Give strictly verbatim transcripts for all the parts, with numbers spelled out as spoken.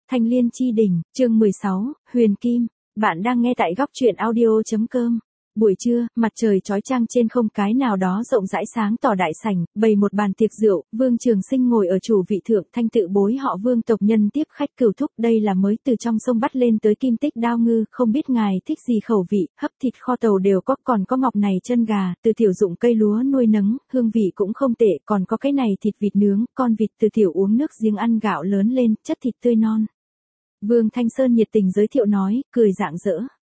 Thanh Liên Chi Đỉnh, chương mười sáu, Huyền Kim. Bạn đang nghe tại góc truyện audio.com. Buổi trưa, mặt trời chói chang trên không cái nào đó rộng rãi sáng tỏ đại sảnh, bày một bàn tiệc rượu, Vương Trường Sinh ngồi ở chủ vị thượng, Thanh tự bối họ Vương tộc nhân tiếp khách cửu thúc, đây là mới từ trong sông bắt lên tới kim tích đao ngư, không biết ngài thích gì khẩu vị, hấp thịt kho tàu đều có, còn có ngọc này chân gà, từ tiểu dụng cây lúa nuôi nấng, hương vị cũng không tệ, còn có cái này thịt vịt nướng, con vịt từ tiểu uống nước giếng ăn gạo lớn lên, chất thịt tươi non. Vương Thanh Sơn nhiệt tình giới thiệu nói, cười rạng rỡ.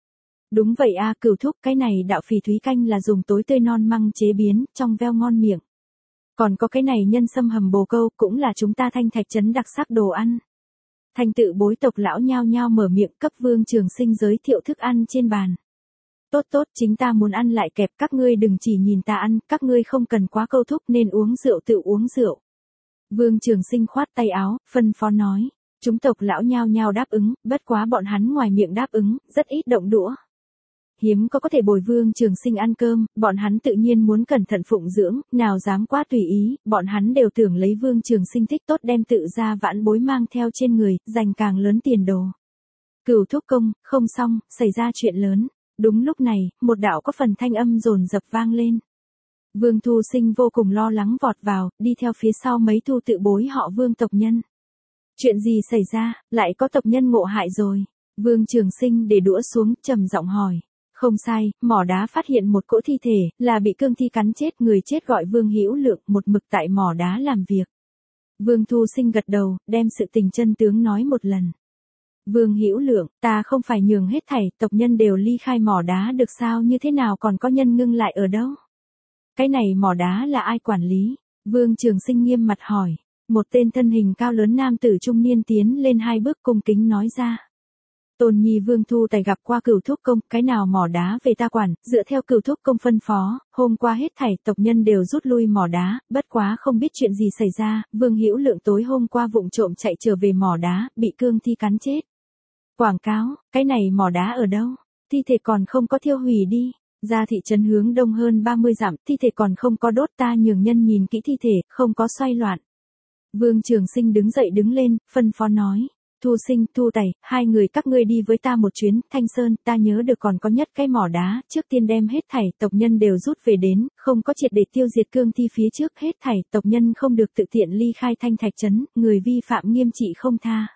Đúng vậy a, cửu thúc, cái này đạo phỉ thúy canh là dùng tối tươi non măng chế biến, trong veo ngon miệng. Còn có cái này nhân sâm hầm bồ câu, cũng là chúng ta Thanh Thạch trấn đặc sắc đồ ăn. Thanh tự bối tộc lão nhao nhao mở miệng cấp Vương Trường Sinh giới thiệu thức ăn trên bàn. Tốt tốt, chính ta muốn ăn lại kẹp, các ngươi đừng chỉ nhìn ta ăn, các ngươi không cần quá câu thúc nên uống rượu tự uống rượu. Vương Trường Sinh khoát tay áo, phân phó nói. Chúng tộc lão nhao nhao đáp ứng, bất quá bọn hắn ngoài miệng đáp ứng, rất ít động đũa. Hiếm có có thể bồi Vương Trường Sinh ăn cơm, bọn hắn tự nhiên muốn cẩn thận phụng dưỡng, nào dám quá tùy ý, bọn hắn đều tưởng lấy Vương Trường Sinh thích tốt đem tự ra vãn bối mang theo trên người, dành càng lớn tiền đồ. Cửu thúc công, không xong, xảy ra chuyện lớn. Đúng lúc này, một đạo có phần thanh âm dồn dập vang lên. Vương Thu Sinh vô cùng lo lắng vọt vào, đi theo phía sau mấy thu tự bối họ Vương tộc nhân. Chuyện gì xảy ra, lại có tộc nhân ngộ hại rồi? Vương Trường Sinh để đũa xuống, trầm giọng hỏi. Không sai, mỏ đá phát hiện một cỗ thi thể, là bị cương thi cắn chết, người chết gọi Vương Hữu Lượng, một mực tại mỏ đá làm việc. Vương Thu Sinh gật đầu, đem sự tình chân tướng nói một lần. Vương Hữu Lượng, ta không phải nhường hết thảy, tộc nhân đều ly khai mỏ đá được sao, như thế nào còn có nhân ngưng lại ở đâu? Cái này mỏ đá là ai quản lý? Vương Trường Sinh nghiêm mặt hỏi. Một tên thân hình cao lớn nam tử trung niên tiến lên hai bước cung kính nói ra. Tôn Nhi Vương Thu Tài gặp qua Cửu thúc công, cái nào mỏ đá về ta quản, dựa theo Cửu thúc công phân phó, hôm qua hết thảy tộc nhân đều rút lui mỏ đá, bất quá không biết chuyện gì xảy ra, Vương Hữu Lượng tối hôm qua vụng trộm chạy trở về mỏ đá, bị cương thi cắn chết. Quảng cáo, cái này mỏ đá ở đâu? Thi thể còn không có thiêu hủy đi. Ra thị trấn hướng đông hơn ba mươi dặm, thi thể còn không có đốt, ta nhường nhân nhìn kỹ thi thể, không có xoay loạn. Vương Trường Sinh đứng dậy đứng lên, phân phó nói. Thu Sinh, Thu Tài, hai người các ngươi đi với ta một chuyến, Thanh Sơn, ta nhớ được còn có nhất cái mỏ đá, trước tiên đem hết thảy tộc nhân đều rút về đến, không có triệt để tiêu diệt cương thi phía trước, hết thảy tộc nhân không được tự tiện ly khai Thanh Thạch trấn, người vi phạm nghiêm trị không tha.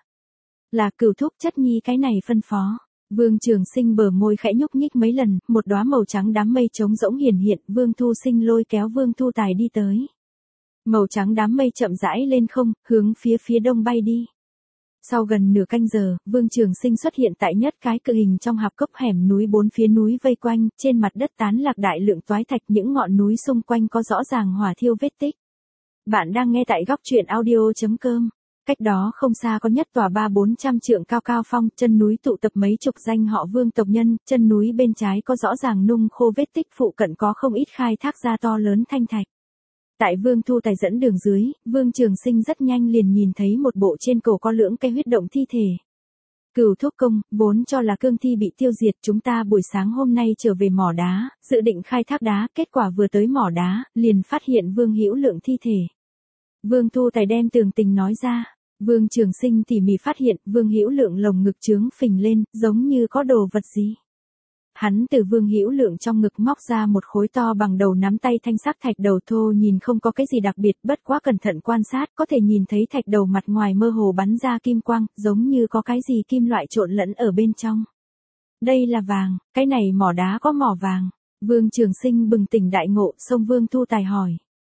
Là Cửu thúc chất nhi cái này phân phó. Vương Trường Sinh bờ môi khẽ nhúc nhích mấy lần, một đóa màu trắng đám mây trống rỗng hiển hiện, Vương Thu Sinh lôi kéo Vương Thu Tài đi tới. Màu trắng đám mây chậm rãi lên không, hướng phía phía đông bay đi. Sau gần nửa canh giờ, Vương Trường Sinh xuất hiện tại nhất cái cự hình trong hạp cốc hẻm núi, bốn phía núi vây quanh, trên mặt đất tán lạc đại lượng toái thạch, những ngọn núi xung quanh có rõ ràng hỏa thiêu vết tích. Bạn đang nghe tại góc truyện audio.com. Cách đó không xa có nhất tòa ba bốn trăm trượng cao cao phong, chân núi tụ tập mấy chục danh họ Vương tộc nhân, chân núi bên trái có rõ ràng nung khô vết tích, phụ cận có không ít khai thác ra to lớn thanh thạch. Tại Vương Thu Tài dẫn đường dưới, Vương Trường Sinh rất nhanh liền nhìn thấy một bộ trên cổ có lưỡng cây huyết động thi thể. Cửu thúc công, vốn cho là cương thi bị tiêu diệt, chúng ta buổi sáng hôm nay trở về mỏ đá, dự định khai thác đá, kết quả vừa tới mỏ đá, liền phát hiện Vương Hữu Lượng thi thể. Vương Thu Tài đem tường tình nói ra. Vương Trường Sinh tỉ mỉ phát hiện, Vương Hữu Lượng lồng ngực trướng phình lên, giống như có đồ vật gì. Hắn từ Vương Hữu Lượng trong ngực móc ra một khối to bằng đầu nắm tay thanh sắc thạch đầu thô, nhìn không có cái gì đặc biệt, bất quá cẩn thận quan sát, có thể nhìn thấy thạch đầu mặt ngoài mơ hồ bắn ra kim quang, giống như có cái gì kim loại trộn lẫn ở bên trong. Đây là vàng, cái này mỏ đá có mỏ vàng. Vương Trường Sinh bừng tỉnh đại ngộ, xông Vương Thu Tài hỏi.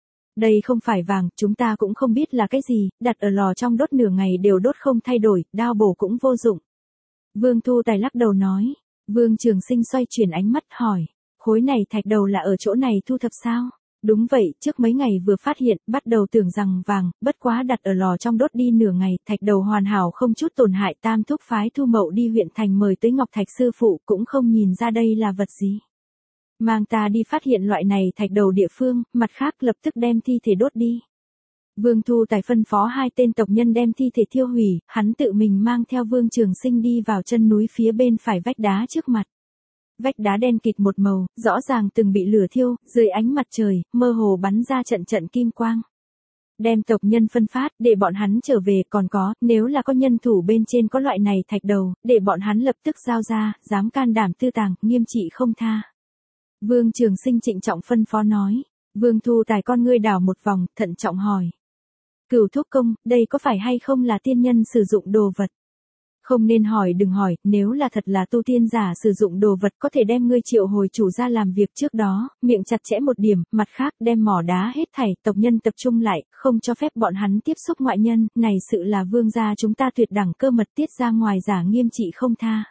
Đây không phải vàng, chúng ta cũng không biết là cái gì, đặt ở lò trong đốt nửa ngày đều đốt không thay đổi, đao bổ cũng vô dụng. Vương Thu Tài lắc đầu nói. Vương Trường Sinh xoay chuyển ánh mắt hỏi, khối này thạch đầu là ở chỗ này thu thập sao? Đúng vậy, trước mấy ngày vừa phát hiện, bắt đầu tưởng rằng vàng, bất quá đặt ở lò trong đốt đi nửa ngày, thạch đầu hoàn hảo không chút tổn hại, tam thúc phái Thu Mậu đi huyện thành mời tới Ngọc Thạch sư phụ, cũng không nhìn ra đây là vật gì. Mang ta đi phát hiện loại này thạch đầu địa phương, mặt khác lập tức đem thi thể đốt đi. Vương Thu Tài phân phó hai tên tộc nhân đem thi thể thiêu hủy, hắn tự mình mang theo Vương Trường Sinh đi vào chân núi phía bên phải vách đá trước mặt. Vách đá đen kịt một màu, rõ ràng từng bị lửa thiêu, dưới ánh mặt trời, mơ hồ bắn ra trận trận kim quang. đem tộc nhân phân phát, để bọn hắn trở về, còn có, nếu là có nhân thủ bên trên có loại này thạch đầu, để bọn hắn lập tức giao ra, dám can đảm tư tàng, nghiêm trị không tha. Vương Trường Sinh trịnh trọng phân phó nói. Vương Thu Tài con ngươi đảo một vòng, thận trọng hỏi. Cửu thúc công, đây có phải hay không là tiên nhân sử dụng đồ vật? Không nên hỏi đừng hỏi, nếu là thật là tu tiên giả sử dụng đồ vật có thể đem ngươi triệu hồi chủ ra làm việc trước đó, miệng chặt chẽ một điểm, mặt khác đem mỏ đá hết thảy, tộc nhân tập trung lại, không cho phép bọn hắn tiếp xúc ngoại nhân, này sự là vương gia chúng ta tuyệt đẳng cơ mật tiết ra ngoài giả nghiêm trị không tha.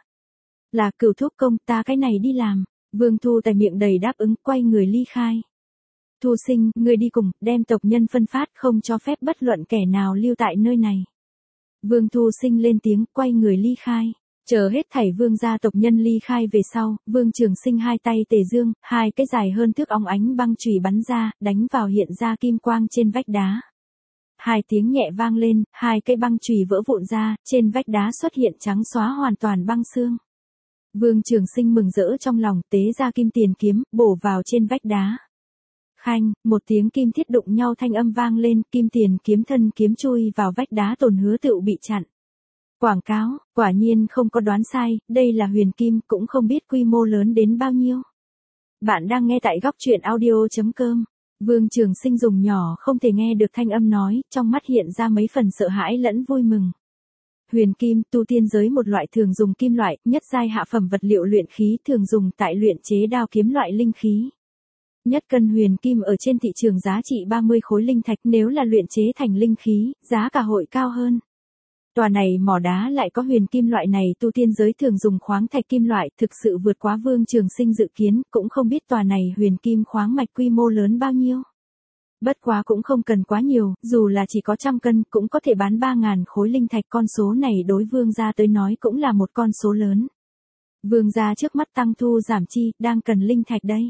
Là Cửu thúc công, ta cái này đi làm. Vương Thu Tài miệng đầy đáp ứng, quay người ly khai. Thu Sinh, ngươi đi cùng, đem tộc nhân phân phát, không cho phép bất luận kẻ nào lưu tại nơi này. Vương Thu Sinh lên tiếng, quay người ly khai. Chờ hết thảy vương gia tộc nhân ly khai về sau, Vương Trường Sinh hai tay tề dương, hai cái dài hơn thước óng ánh băng chùy bắn ra, đánh vào hiện ra kim quang trên vách đá. Hai tiếng nhẹ vang lên, hai cây băng chùy vỡ vụn ra, trên vách đá xuất hiện trắng xóa hoàn toàn băng xương. Vương Trường Sinh mừng rỡ trong lòng, tế ra kim tiền kiếm, bổ vào trên vách đá. Khanh, một tiếng kim thiết đụng nhau thanh âm vang lên, kim tiền kiếm thân kiếm chui vào vách đá tồn hứa tựu bị chặn. Quảng cáo, quả nhiên không có đoán sai, đây là huyền kim, cũng không biết quy mô lớn đến bao nhiêu. Bạn đang nghe tại góc truyện audio chấm com. Vương Trường Sinh dùng nhỏ không thể nghe được thanh âm nói, trong mắt hiện ra mấy phần sợ hãi lẫn vui mừng. Huyền kim, tu tiên giới một loại thường dùng kim loại, nhất giai hạ phẩm vật liệu luyện khí, thường dùng tại luyện chế đao kiếm loại linh khí. Nhất cân huyền kim ở trên thị trường giá trị ba mươi khối linh thạch, nếu là luyện chế thành linh khí, giá cả hội cao hơn. Tòa này mỏ đá lại có huyền kim loại này, tu tiên giới thường dùng khoáng thạch kim loại, thực sự vượt quá Vương Trường Sinh dự kiến, cũng không biết tòa này huyền kim khoáng mạch quy mô lớn bao nhiêu. Bất quá cũng không cần quá nhiều, dù là chỉ có trăm cân, cũng có thể bán ba ngàn khối linh thạch, con số này đối vương gia tới nói cũng là một con số lớn. Vương gia trước mắt tăng thu giảm chi, đang cần linh thạch đây.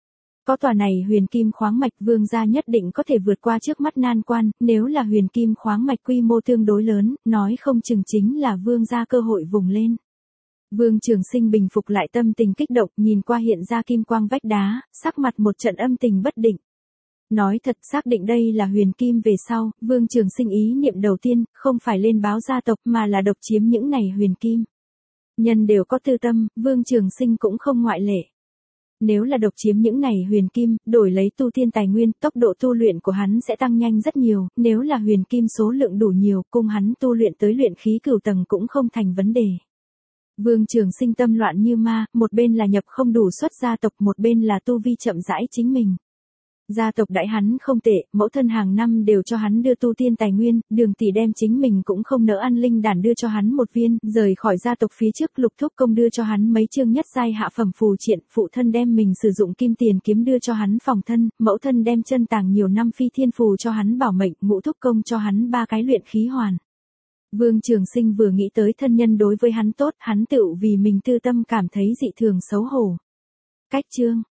Có tòa này huyền kim khoáng mạch, vương gia nhất định có thể vượt qua trước mắt nan quan, nếu là huyền kim khoáng mạch quy mô tương đối lớn, nói không chừng chính là vương gia cơ hội vùng lên. Vương Trường Sinh bình phục lại tâm tình kích động, nhìn qua hiện ra kim quang vách đá, sắc mặt một trận âm tình bất định. Nói thật, xác định đây là huyền kim về sau, Vương Trường Sinh ý niệm đầu tiên, không phải lên báo gia tộc mà là độc chiếm những này huyền kim. Nhân đều có tư tâm, Vương Trường Sinh cũng không ngoại lệ. Nếu là độc chiếm những này huyền kim, đổi lấy tu tiên tài nguyên, tốc độ tu luyện của hắn sẽ tăng nhanh rất nhiều, nếu là huyền kim số lượng đủ nhiều, cùng hắn tu luyện tới luyện khí cửu tầng cũng không thành vấn đề. Vương Trường Sinh tâm loạn như ma, một bên là nhập không đủ xuất gia tộc, một bên là tu vi chậm rãi chính mình. Gia tộc đại hắn không tệ, mẫu thân hàng năm đều cho hắn đưa tu tiên tài nguyên, Đường tỷ đem chính mình cũng không nỡ ăn linh đàn đưa cho hắn một viên, rời khỏi gia tộc phía trước Lục thúc công đưa cho hắn mấy chương nhất giai hạ phẩm phù triện, phụ thân đem mình sử dụng kim tiền kiếm đưa cho hắn phòng thân, mẫu thân đem chân tàng nhiều năm phi thiên phù cho hắn bảo mệnh, ngũ thúc công cho hắn ba cái luyện khí hoàn. Vương Trường Sinh vừa nghĩ tới thân nhân đối với hắn tốt, hắn tự vì mình tư tâm cảm thấy dị thường xấu hổ. Cách chương